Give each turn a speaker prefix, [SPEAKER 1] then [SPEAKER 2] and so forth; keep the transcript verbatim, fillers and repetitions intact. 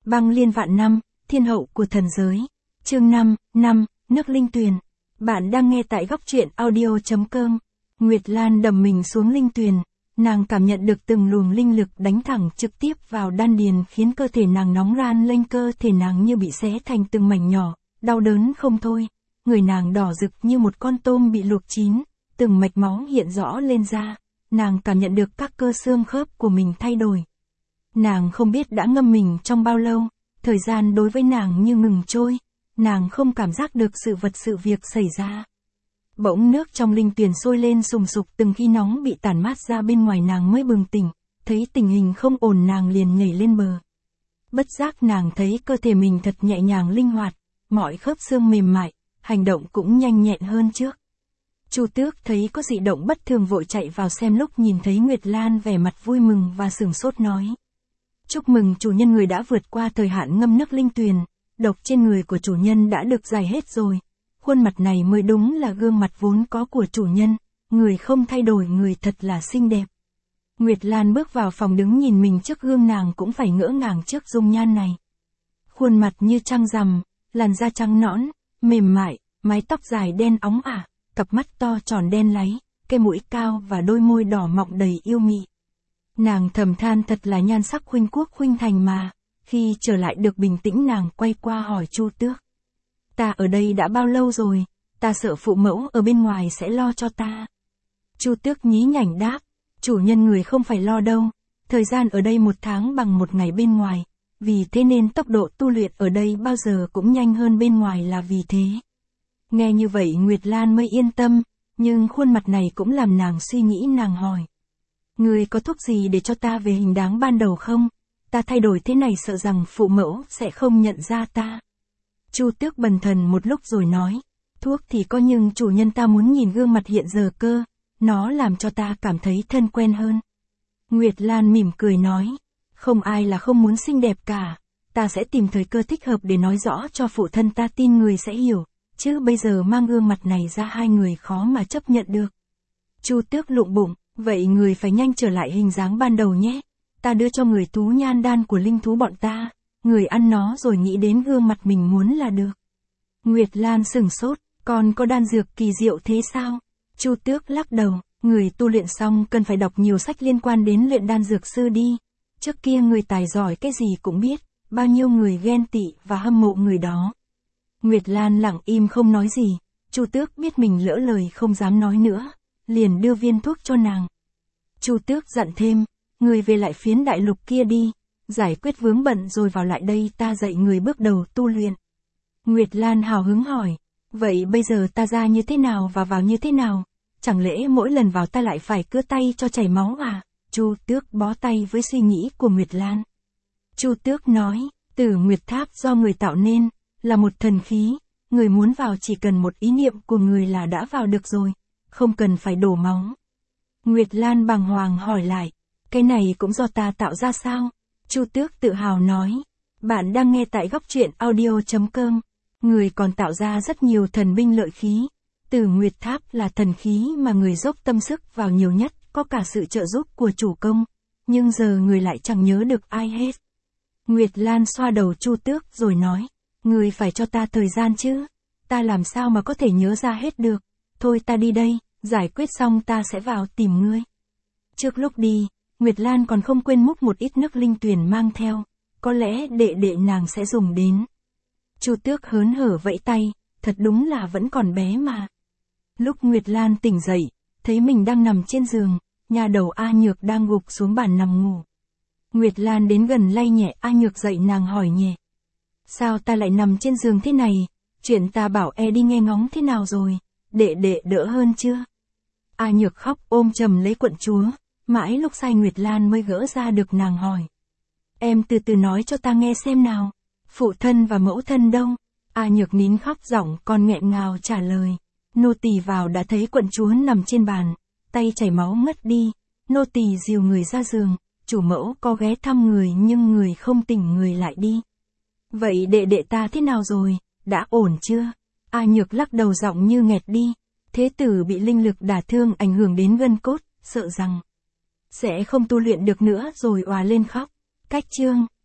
[SPEAKER 1] Băng liên vạn năm, thiên hậu của thần giới. Chương năm, năm, nước linh tuyền. Bạn đang nghe tại góc truyện audio chấm com. Nguyệt Lan đầm mình xuống linh tuyền, nàng cảm nhận được từng luồng linh lực đánh thẳng trực tiếp vào đan điền khiến cơ thể nàng nóng ran lên, cơ thể nàng như bị xé thành từng mảnh nhỏ, đau đớn không thôi. Người nàng đỏ rực như một con tôm bị luộc chín, từng mạch máu hiện rõ lên da, nàng cảm nhận được các cơ xương khớp của mình thay đổi. Nàng không biết đã ngâm mình trong bao lâu, thời gian đối với nàng như ngừng trôi, nàng không cảm giác được sự vật sự việc xảy ra. Bỗng nước trong linh tuyền sôi lên sùng sục, từng khi nóng bị tản mát ra bên ngoài, nàng mới bừng tỉnh, thấy tình hình không ổn nàng liền nhảy lên bờ. Bất giác nàng thấy cơ thể mình thật nhẹ nhàng linh hoạt, mọi khớp xương mềm mại, hành động cũng nhanh nhẹn hơn trước. Chu Tước thấy có dị động bất thường vội chạy vào xem, lúc nhìn thấy Nguyệt Lan vẻ mặt vui mừng và sửng sốt nói: "Chúc mừng chủ nhân, người đã vượt qua thời hạn ngâm nước linh tuyền, độc trên người của chủ nhân đã được giải hết rồi. Khuôn mặt này mới đúng là gương mặt vốn có của chủ nhân, người không thay đổi, người thật là xinh đẹp." Nguyệt Lan bước vào phòng đứng nhìn mình trước gương, nàng cũng phải ngỡ ngàng trước dung nhan này. Khuôn mặt như trăng rằm, làn da trắng nõn, mềm mại, mái tóc dài đen óng ả, cặp mắt to tròn đen láy, cái mũi cao và đôi môi đỏ mọng đầy yêu mị. Nàng thầm than thật là nhan sắc khuynh quốc khuynh thành mà. Khi trở lại được bình tĩnh, nàng quay qua hỏi Chu Tước: "Ta ở đây đã bao lâu rồi? Ta sợ phụ mẫu ở bên ngoài sẽ lo cho ta." Chu Tước nhí nhảnh đáp: "Chủ nhân người không phải lo đâu, thời gian ở đây một tháng bằng một ngày bên ngoài, vì thế nên tốc độ tu luyện ở đây bao giờ cũng nhanh hơn bên ngoài là vì thế." Nghe như vậy Nguyệt Lan mới yên tâm, nhưng khuôn mặt này cũng làm nàng suy nghĩ, nàng hỏi: "Người có thuốc gì để cho ta về hình dáng ban đầu không? Ta thay đổi thế này sợ rằng phụ mẫu sẽ không nhận ra ta." Chu Tước bần thần một lúc rồi nói: "Thuốc thì có, nhưng chủ nhân ta muốn nhìn gương mặt hiện giờ cơ, nó làm cho ta cảm thấy thân quen hơn." Nguyệt Lan mỉm cười nói: "Không ai là không muốn xinh đẹp cả, ta sẽ tìm thời cơ thích hợp để nói rõ cho phụ thân ta, tin người sẽ hiểu, chứ bây giờ mang gương mặt này ra hai người khó mà chấp nhận được." Chu Tước lụng bụng: "Vậy người phải nhanh trở lại hình dáng ban đầu nhé, ta đưa cho người tú nhan đan của linh thú bọn ta, người ăn nó rồi nghĩ đến gương mặt mình muốn là được." Nguyệt Lan sửng sốt: "Còn có đan dược kỳ diệu thế sao?" Chu Tước lắc đầu: "Người tu luyện xong cần phải đọc nhiều sách liên quan đến luyện đan dược sư đi, trước kia người tài giỏi cái gì cũng biết, bao nhiêu người ghen tị và hâm mộ người đó." Nguyệt Lan lặng im không nói gì. Chu Tước biết mình lỡ lời không dám nói nữa, liền đưa viên thuốc cho nàng. Chu Tước dặn thêm: "Người về lại phiến đại lục kia đi, giải quyết vướng bận rồi vào lại đây, ta dạy người bước đầu tu luyện." Nguyệt Lan hào hứng hỏi: "Vậy bây giờ ta ra như thế nào và vào như thế nào? Chẳng lẽ mỗi lần vào ta lại phải cưa tay cho chảy máu à?" Chu Tước bó tay với suy nghĩ của Nguyệt Lan. Chu Tước nói: "Tử Nguyệt Tháp do người tạo nên, là một thần khí, người muốn vào chỉ cần một ý niệm của người là đã vào được rồi, không cần phải đổ máu." Nguyệt Lan bàng hoàng hỏi lại: "Cái này cũng do ta tạo ra sao?" Chu Tước tự hào nói: "Bạn đang nghe tại góc truyện audio chấm com. Người còn tạo ra rất nhiều thần binh lợi khí. Tử Nguyệt Tháp là thần khí mà người dốc tâm sức vào nhiều nhất, có cả sự trợ giúp của chủ công, nhưng giờ người lại chẳng nhớ được ai hết." Nguyệt Lan xoa đầu Chu Tước rồi nói: "Người phải cho ta thời gian chứ, ta làm sao mà có thể nhớ ra hết được. Thôi ta đi đây, giải quyết xong ta sẽ vào tìm ngươi." Trước lúc đi, Nguyệt Lan còn không quên múc một ít nước linh tuyền mang theo, có lẽ đệ đệ nàng sẽ dùng đến. Chu Tước hớn hở vẫy tay: "Thật đúng là vẫn còn bé mà." Lúc Nguyệt Lan tỉnh dậy, thấy mình đang nằm trên giường, nha đầu A Nhược đang gục xuống bàn nằm ngủ. Nguyệt Lan đến gần lay nhẹ A Nhược dậy, nàng hỏi nhẹ: "Sao ta lại nằm trên giường thế này? Chuyện ta bảo e đi nghe ngóng thế nào rồi? Đệ đệ đỡ hơn chưa?" A Nhược khóc ôm chầm lấy quận chúa, mãi lúc say Nguyệt Lan mới gỡ ra được, nàng hỏi: "Em từ từ nói cho ta nghe xem nào, phụ thân và mẫu thân đâu?" A Nhược nín khóc, giọng còn nghẹn ngào trả lời: "Nô tỳ vào đã thấy quận chúa nằm trên bàn, tay chảy máu ngất đi, nô tỳ dìu người ra giường, chủ mẫu có ghé thăm người nhưng người không tỉnh người lại đi." "Vậy đệ đệ ta thế nào rồi, đã ổn chưa?" A Nhược lắc đầu, giọng như nghẹt đi: "Thế tử bị linh lực đả thương ảnh hưởng đến gân cốt, sợ rằng sẽ không tu luyện được nữa rồi òa lên khóc." Cách chương